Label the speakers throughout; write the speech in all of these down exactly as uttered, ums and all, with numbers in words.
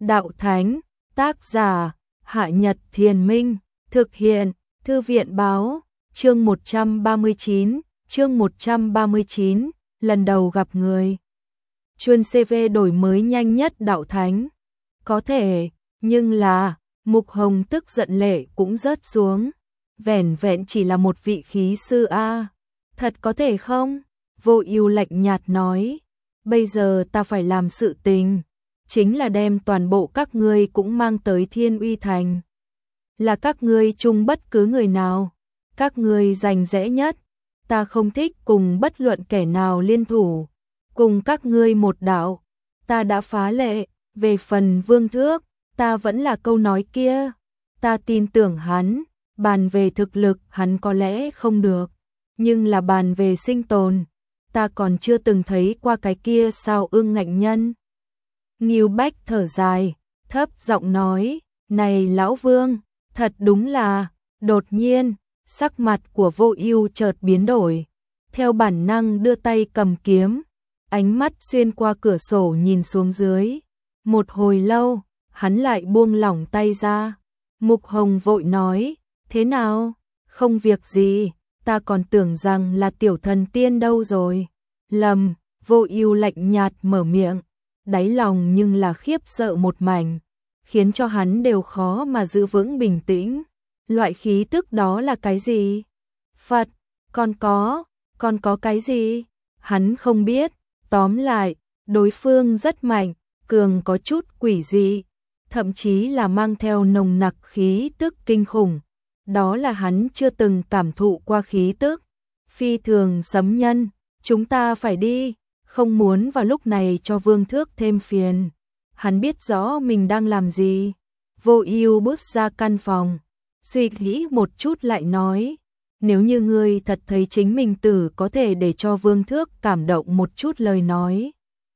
Speaker 1: Đạo Thánh, tác giả, Hạ Nhật Thiền Minh, thực hiện, Thư viện Báo, chương một trăm ba mươi chín, chương một trăm ba mươi chín, lần đầu gặp người. Chuyên xê vê đổi mới nhanh nhất Đạo Thánh. Có thể, nhưng là, Mục Hồng tức giận lệ cũng rớt xuống. Vẻn vẹn chỉ là một vị khí sư a. Thật có thể không? Vô Ưu lạnh nhạt nói. Bây giờ ta phải làm sự tình, chính là đem toàn bộ các ngươi cũng mang tới Thiên Uy Thành. Là các ngươi chung bất cứ người nào, các ngươi rành rẽ nhất, ta không thích cùng bất luận kẻ nào liên thủ, cùng các ngươi một đạo, ta đã phá lệ, về phần Vương Thước, ta vẫn là câu nói kia, ta tin tưởng hắn, bàn về thực lực hắn có lẽ không được, nhưng là bàn về sinh tồn, ta còn chưa từng thấy qua cái kia sao ương ngạnh nhân. Ngưu Bách thở dài, thấp giọng nói, này lão Vương, thật đúng là, đột nhiên, sắc mặt của Vô Ưu chợt biến đổi, theo bản năng đưa tay cầm kiếm, ánh mắt xuyên qua cửa sổ nhìn xuống dưới, một hồi lâu, hắn lại buông lỏng tay ra. Mục Hồng vội nói, thế nào, không việc gì, ta còn tưởng rằng là tiểu thần tiên đâu rồi. Lầm, Vô Ưu lạnh nhạt mở miệng, đáy lòng nhưng là khiếp sợ một mảnh, khiến cho hắn đều khó mà giữ vững bình tĩnh. Loại khí tức đó là cái gì? Phật, còn có, còn có cái gì? Hắn không biết, tóm lại, đối phương rất mạnh, cường có chút quỷ dị, thậm chí là mang theo nồng nặc khí tức kinh khủng. Đó là hắn chưa từng cảm thụ qua khí tức. Phi thường sấm nhân, chúng ta phải đi, không muốn vào lúc này cho Vương Thước thêm phiền. Hắn biết rõ mình đang làm gì. Vô Ưu bước ra căn phòng, suy nghĩ một chút lại nói, nếu như ngươi thật thấy chính mình tử có thể để cho Vương Thước cảm động một chút lời nói,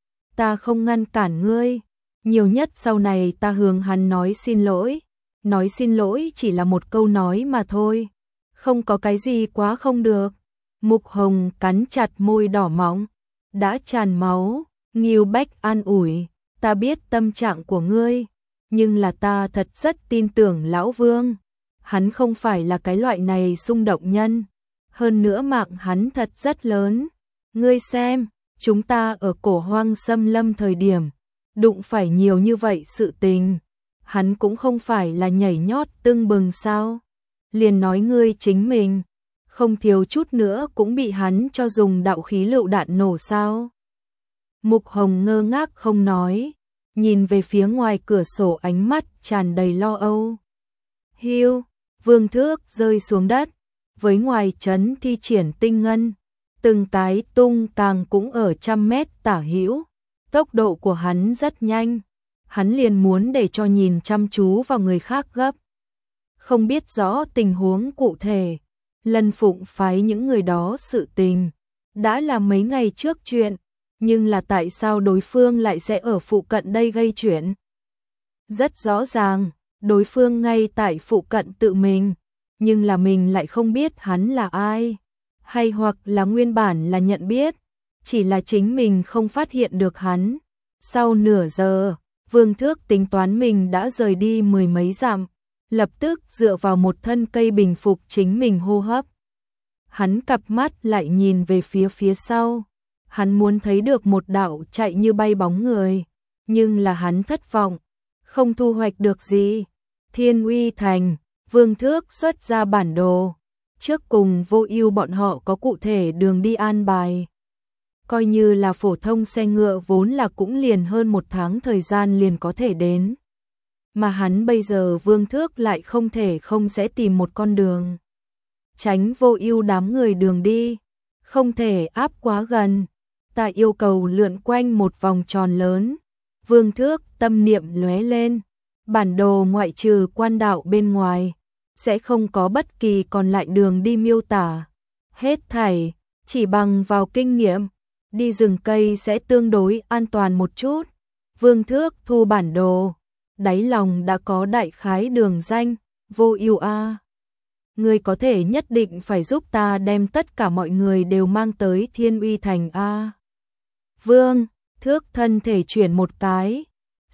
Speaker 1: ta không ngăn cản ngươi, nhiều nhất sau này ta hướng hắn nói xin lỗi. Nói xin lỗi chỉ là một câu nói mà thôi, không có cái gì quá không được. Mục Hồng cắn chặt môi đỏ mọng, đã tràn máu. Ngưu Bách an ủi, ta biết tâm trạng của ngươi, nhưng là ta thật rất tin tưởng lão Vương, hắn không phải là cái loại này xung động nhân, hơn nữa mạng hắn thật rất lớn. Ngươi xem, chúng ta ở Cổ Hoang xâm lâm thời điểm, đụng phải nhiều như vậy sự tình, hắn cũng không phải là nhảy nhót tưng bừng sao? Liền nói ngươi chính mình, không thiếu chút nữa cũng bị hắn cho dùng đạo khí lựu đạn nổ sao? Mục Hồng ngơ ngác không nói, nhìn về phía ngoài cửa sổ ánh mắt tràn đầy lo âu. Hiu, Vương Thước rơi xuống đất, với ngoài trấn thi triển tinh ngân, từng cái tung càng cũng ở trăm mét tả hữu, tốc độ của hắn rất nhanh. Hắn liền muốn để cho nhìn chăm chú vào người khác gấp. Không biết rõ tình huống cụ thể, lần phụng phái những người đó sự tình, đã là mấy ngày trước chuyện, nhưng là tại sao đối phương lại sẽ ở phụ cận đây gây chuyện? Rất rõ ràng, đối phương ngay tại phụ cận tự mình, nhưng là mình lại không biết hắn là ai, hay hoặc là nguyên bản là nhận biết, chỉ là chính mình không phát hiện được hắn. Sau nửa giờ, Vương Thước tính toán mình đã rời đi mười mấy dặm, lập tức dựa vào một thân cây bình phục chính mình hô hấp. Hắn cặp mắt lại nhìn về phía phía sau, hắn muốn thấy được một đạo chạy như bay bóng người, nhưng là hắn thất vọng, không thu hoạch được gì. Thiên Uy Thành, Vương Thước xuất ra bản đồ, trước cùng Vô Ưu bọn họ có cụ thể đường đi an bài. Coi như là phổ thông xe ngựa vốn là cũng liền hơn một tháng thời gian liền có thể đến. Mà hắn bây giờ Vương Thước lại không thể không sẽ tìm một con đường. Tránh Vô Ưu đám người đường đi, không thể áp quá gần. Ta yêu cầu lượn quanh một vòng tròn lớn. Vương Thước tâm niệm lóe lên, bản đồ ngoại trừ quan đạo bên ngoài, sẽ không có bất kỳ còn lại đường đi miêu tả. Hết thảy, chỉ bằng vào kinh nghiệm. Đi rừng cây sẽ tương đối an toàn một chút. Vương Thước thu bản đồ, đáy lòng đã có đại khái đường danh. Vô Ưu a, ngươi có thể nhất định phải giúp ta đem tất cả mọi người đều mang tới Thiên Uy Thành a. Vương Thước thân thể chuyển một cái,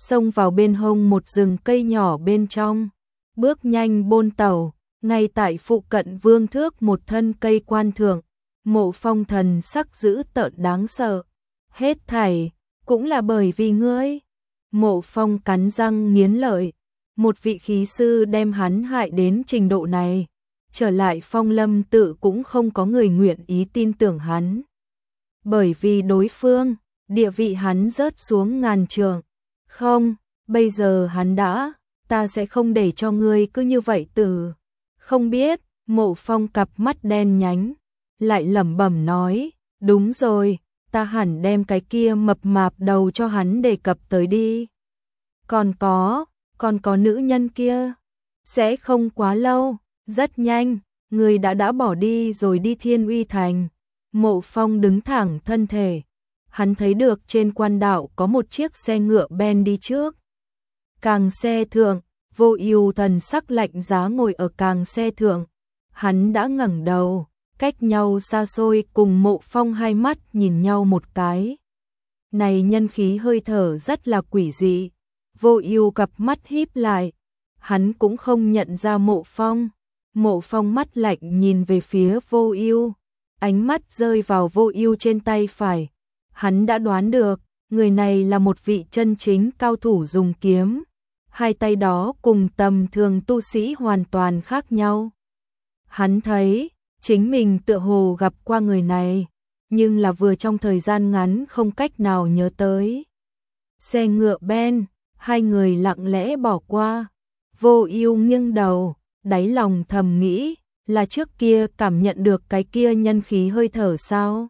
Speaker 1: xông vào bên hông một rừng cây nhỏ bên trong, bước nhanh bôn tẩu, ngay tại phụ cận Vương Thước một thân cây quan thượng, Mộ Phong thần sắc dữ tợn đáng sợ, hết thảy cũng là bởi vì ngươi. Mộ Phong cắn răng nghiến lợi, một vị khí sư đem hắn hại đến trình độ này, trở lại Phong Lâm tự cũng không có người nguyện ý tin tưởng hắn. Bởi vì đối phương, địa vị hắn rớt xuống ngàn trượng. Không, bây giờ hắn đã, ta sẽ không để cho ngươi cứ như vậy từ. Không biết, Mộ Phong cặp mắt đen nhánh, lại lẩm bẩm nói, đúng rồi, ta hẳn đem cái kia mập mạp đầu cho hắn đề cập tới đi. Còn có, còn có nữ nhân kia, sẽ không quá lâu, rất nhanh, người đã đã bỏ đi rồi đi Thiên Uy Thành. Mộ Phong đứng thẳng thân thể, hắn thấy được trên quan đạo có một chiếc xe ngựa ben đi trước. Càng xe thượng, Vô Ưu thần sắc lạnh giá ngồi ở càng xe thượng, hắn đã ngẩng đầu, cách nhau xa xôi cùng Mộ Phong hai mắt nhìn nhau một cái. Này nhân khí hơi thở rất là quỷ dị. Vô Ưu cặp mắt híp lại, hắn cũng không nhận ra Mộ Phong. Mộ Phong mắt lạnh nhìn về phía Vô Ưu, ánh mắt rơi vào Vô Ưu trên tay phải. Hắn đã đoán được, người này là một vị chân chính cao thủ dùng kiếm, hai tay đó cùng tầm thường tu sĩ hoàn toàn khác nhau. Hắn thấy, chính mình tựa hồ gặp qua người này, nhưng là vừa trong thời gian ngắn không cách nào nhớ tới. Xe ngựa ben, hai người lặng lẽ bỏ qua. Vô Ưu nghiêng đầu, đáy lòng thầm nghĩ, là trước kia cảm nhận được cái kia nhân khí hơi thở sao?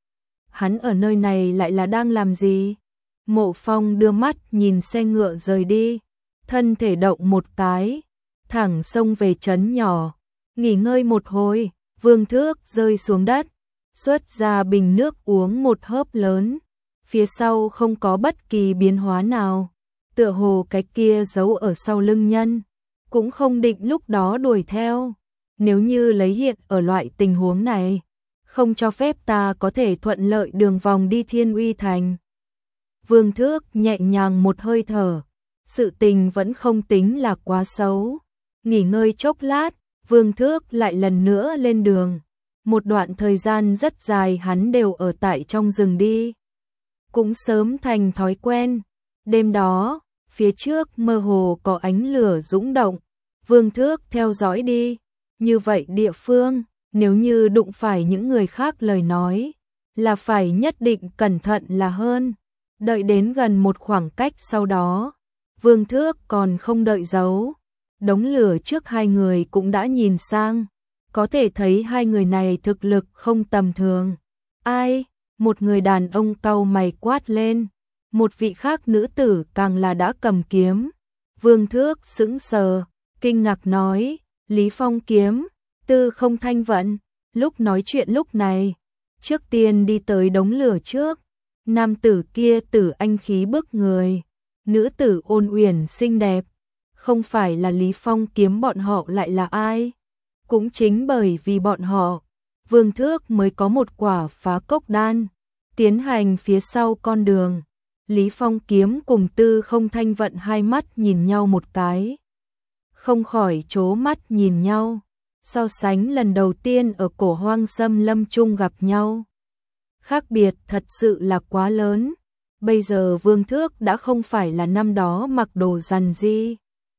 Speaker 1: Hắn ở nơi này lại là đang làm gì? Mộ Phong đưa mắt nhìn xe ngựa rời đi, thân thể động một cái, thẳng xông về trấn nhỏ, nghỉ ngơi một hồi. Vương Thước rơi xuống đất, xuất ra bình nước uống một hớp lớn, phía sau không có bất kỳ biến hóa nào, tựa hồ cái kia giấu ở sau lưng nhân, cũng không định lúc đó đuổi theo. Nếu như lấy hiện ở loại tình huống này, không cho phép ta có thể thuận lợi đường vòng đi Thiên Uy Thành. Vương Thước nhẹ nhàng một hơi thở, sự tình vẫn không tính là quá xấu. Nghỉ ngơi chốc lát, Vương Thước lại lần nữa lên đường. Một đoạn thời gian rất dài hắn đều ở tại trong rừng đi, cũng sớm thành thói quen. Đêm đó, phía trước mơ hồ có ánh lửa dũng động, Vương Thước theo dõi đi. Như vậy địa phương, nếu như đụng phải những người khác lời nói, là phải nhất định cẩn thận là hơn. Đợi đến gần một khoảng cách sau đó, Vương Thước còn không đợi giấu, đống lửa trước hai người cũng đã nhìn sang, có thể thấy hai người này thực lực không tầm thường. Ai? Một người đàn ông cau mày quát lên, một vị khác nữ tử càng là đã cầm kiếm. Vương Thước sững sờ, kinh ngạc nói, Lý Phong kiếm, Tư Không Thanh Vận. Lúc nói chuyện lúc này, trước tiên đi tới đống lửa trước, nam tử kia tử anh khí bức người, nữ tử ôn uyển xinh đẹp, không phải là Lý Phong kiếm bọn họ lại là ai? Cũng chính bởi vì bọn họ, Vương Thước mới có một quả phá cốc đan, tiến hành phía sau con đường. Lý Phong kiếm cùng Tư Không Thanh Vận hai mắt nhìn nhau một cái, không khỏi trố mắt nhìn nhau, so sánh lần đầu tiên ở cổ hoang xâm lâm chung gặp nhau. Khác biệt thật sự là quá lớn, bây giờ Vương Thước đã không phải là năm đó mặc đồ rằn ri,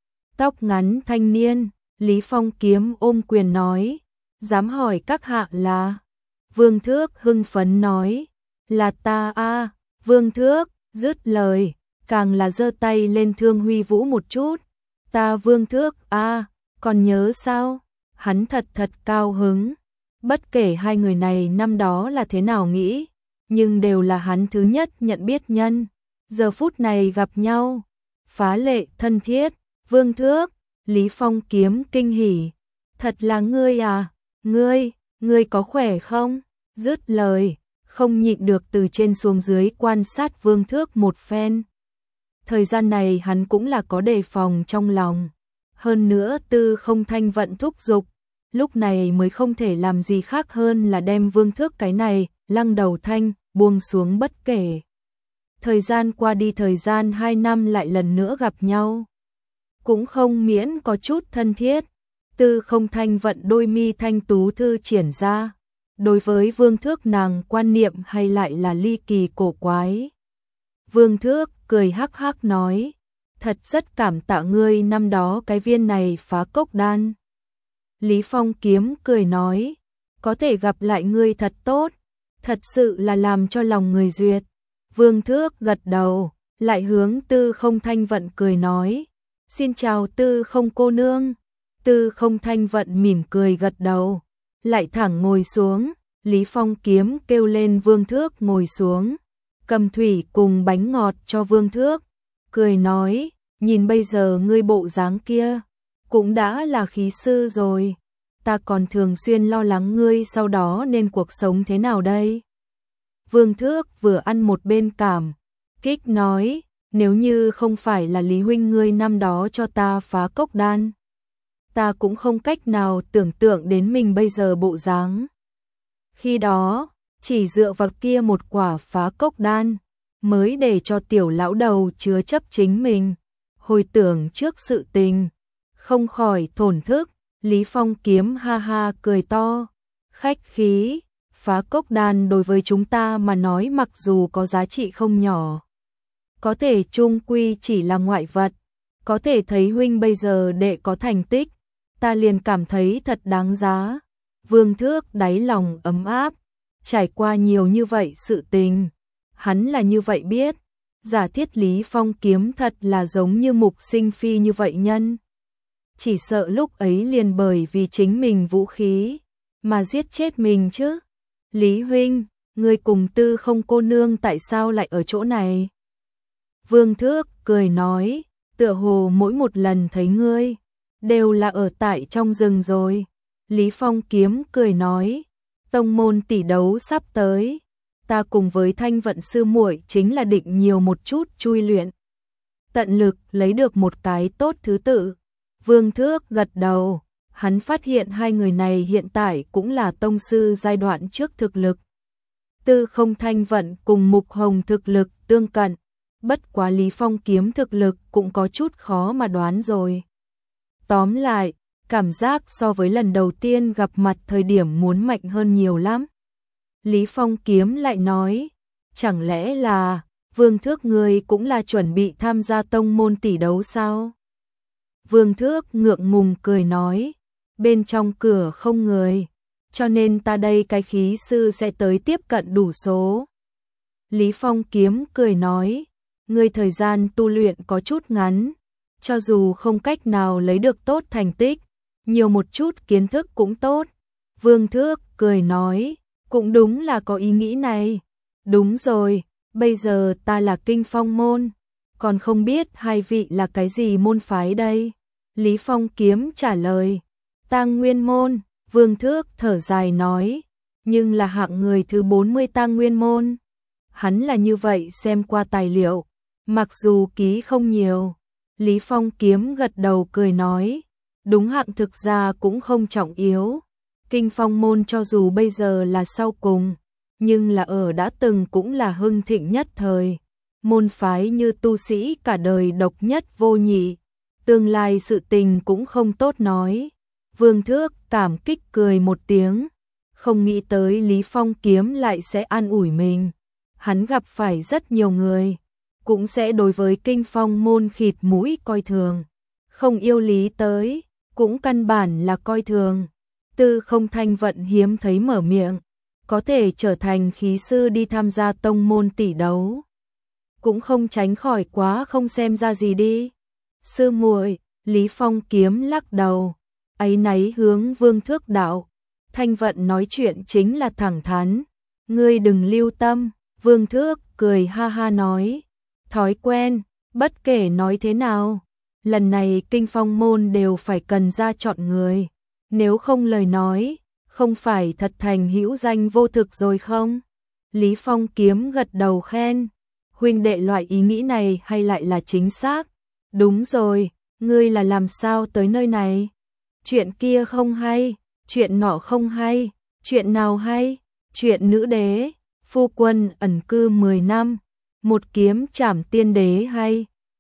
Speaker 1: tóc ngắn thanh niên. Lý Phong kiếm ôm quyền nói, dám hỏi các hạ là? Vương Thước hưng phấn nói, là ta a. Vương Thước dứt lời, càng là giơ tay lên thương huy vũ một chút, ta Vương Thước a, còn nhớ sao? Hắn thật thật cao hứng, bất kể hai người này năm đó là thế nào nghĩ, nhưng đều là hắn thứ nhất nhận biết nhân, giờ phút này gặp nhau, phá lệ thân thiết. Vương Thước, Lý Phong kiếm kinh hỉ, thật là ngươi à, ngươi, ngươi có khỏe không? Dứt lời, không nhịn được từ trên xuống dưới quan sát Vương Thước một phen. Thời gian này hắn cũng là có đề phòng trong lòng, hơn nữa Tư Không Thanh Vận thúc giục, lúc này mới không thể làm gì khác hơn là đem Vương Thước cái này lăng đầu thanh buông xuống bất kể. Thời gian qua đi, thời gian hai năm lại lần nữa gặp nhau. Cũng không miễn có chút thân thiết. Tư Không Thanh vận đôi mi thanh tú thư triển ra. Đối với Vương Thước nàng quan niệm hay lại là ly kỳ cổ quái. Vương Thước cười hắc hắc nói, thật rất cảm tạ ngươi năm đó cái viên này phá cốc đan. Lý Phong Kiếm cười nói, có thể gặp lại ngươi thật tốt, thật sự là làm cho lòng người duyệt. Vương Thước gật đầu, lại hướng Tư Không Thanh vận cười nói, xin chào Tư Không cô nương. Tư Không Thanh vận mỉm cười gật đầu, lại thẳng ngồi xuống. Lý Phong Kiếm kêu lên Vương Thước ngồi xuống, cầm thủy cùng bánh ngọt cho Vương Thước, cười nói, nhìn bây giờ ngươi bộ dáng kia, cũng đã là khí sư rồi, ta còn thường xuyên lo lắng ngươi sau đó nên cuộc sống thế nào đây. Vương Thước vừa ăn một bên cảm kích nói, nếu như không phải là Lý huynh ngươi năm đó cho ta phá cốc đan, ta cũng không cách nào tưởng tượng đến mình bây giờ bộ dáng. Khi đó, chỉ dựa vào kia một quả phá cốc đan, mới để cho tiểu lão đầu chứa chấp chính mình. Hồi tưởng trước sự tình, không khỏi thổn thức. Lý Phong Kiếm ha ha cười to, khách khí, phá cốc đan đối với chúng ta mà nói mặc dù có giá trị không nhỏ, có thể chung quy chỉ là ngoại vật. Có thể thấy huynh bây giờ đệ có thành tích, ta liền cảm thấy thật đáng giá. Vương Thước đáy lòng ấm áp, trải qua nhiều như vậy sự tình, hắn là như vậy biết, giả thiết Lý Phong Kiếm thật là giống như Mục Sinh Phi như vậy nhân. Chỉ sợ lúc ấy liền bởi vì chính mình vũ khí, mà giết chết mình chứ. Lý huynh, ngươi cùng Tư Không cô nương tại sao lại ở chỗ này? Vương Thước cười nói, tựa hồ mỗi một lần thấy ngươi, đều là ở tại trong rừng rồi. Lý Phong Kiếm cười nói, tông môn tỷ đấu sắp tới, ta cùng với Thanh vận sư muội chính là định nhiều một chút chui luyện, tận lực lấy được một cái tốt thứ tự. Vương Thước gật đầu, hắn phát hiện hai người này hiện tại cũng là tông sư giai đoạn trước thực lực. Tư Không Thanh vận cùng Mục Hồng thực lực tương cận, bất quá Lý Phong Kiếm thực lực cũng có chút khó mà đoán rồi. Tóm lại, cảm giác so với lần đầu tiên gặp mặt thời điểm muốn mạnh hơn nhiều lắm. Lý Phong Kiếm lại nói, chẳng lẽ là Vương Thước ngươi cũng là chuẩn bị tham gia tông môn tỷ đấu sao? Vương Thước ngượng ngùng cười nói, bên trong cửa không người, cho nên ta đây cái khí sư sẽ tới tiếp cận đủ số. Lý Phong Kiếm cười nói, ngươi thời gian tu luyện có chút ngắn, cho dù không cách nào lấy được tốt thành tích, nhiều một chút kiến thức cũng tốt. Vương Thước cười nói, cũng đúng là có ý nghĩ này. Đúng rồi, bây giờ ta là Kinh Phong môn, còn không biết hai vị là cái gì môn phái đây? Lý Phong Kiếm trả lời, Tang Nguyên môn. Vương Thước thở dài nói, nhưng là hạng người thứ bốn mươi Tang Nguyên môn. Hắn là như vậy xem qua tài liệu, mặc dù ký không nhiều. Lý Phong Kiếm gật đầu cười nói, đúng hạng thực ra cũng không trọng yếu. Kinh Phong môn cho dù bây giờ là sau cùng, nhưng là ở đã từng cũng là hưng thịnh nhất thời. Môn phái như tu sĩ cả đời độc nhất vô nhị, tương lai sự tình cũng không tốt nói. Vương Thước cảm kích cười một tiếng, không nghĩ tới Lý Phong Kiếm lại sẽ an ủi mình. Hắn gặp phải rất nhiều người, cũng sẽ đối với Kinh Phong môn khịt mũi coi thường, không yêu lý tới, cũng căn bản là coi thường. Tư Không Thanh vận hiếm thấy mở miệng, có thể trở thành khí sư đi tham gia tông môn tỷ đấu, cũng không tránh khỏi quá không xem ra gì đi. Sư muội, Lý Phong Kiếm lắc đầu, áy náy hướng Vương Thước đạo, Thanh vận nói chuyện chính là thẳng thắn, ngươi đừng lưu tâm. Vương Thước cười ha ha nói, thói quen, bất kể nói thế nào, lần này Kinh Phong môn đều phải cần ra chọn người, nếu không lời nói, không phải thật thành hữu danh vô thực rồi không? Lý Phong Kiếm gật đầu khen, huynh đệ loại ý nghĩ này hay lại là chính xác. Đúng rồi, ngươi là làm sao tới nơi này? Chuyện kia không hay, chuyện nọ không hay, chuyện nào hay? Chuyện nữ đế, phu quân ẩn cư mười năm, một kiếm chảm tiên đế hay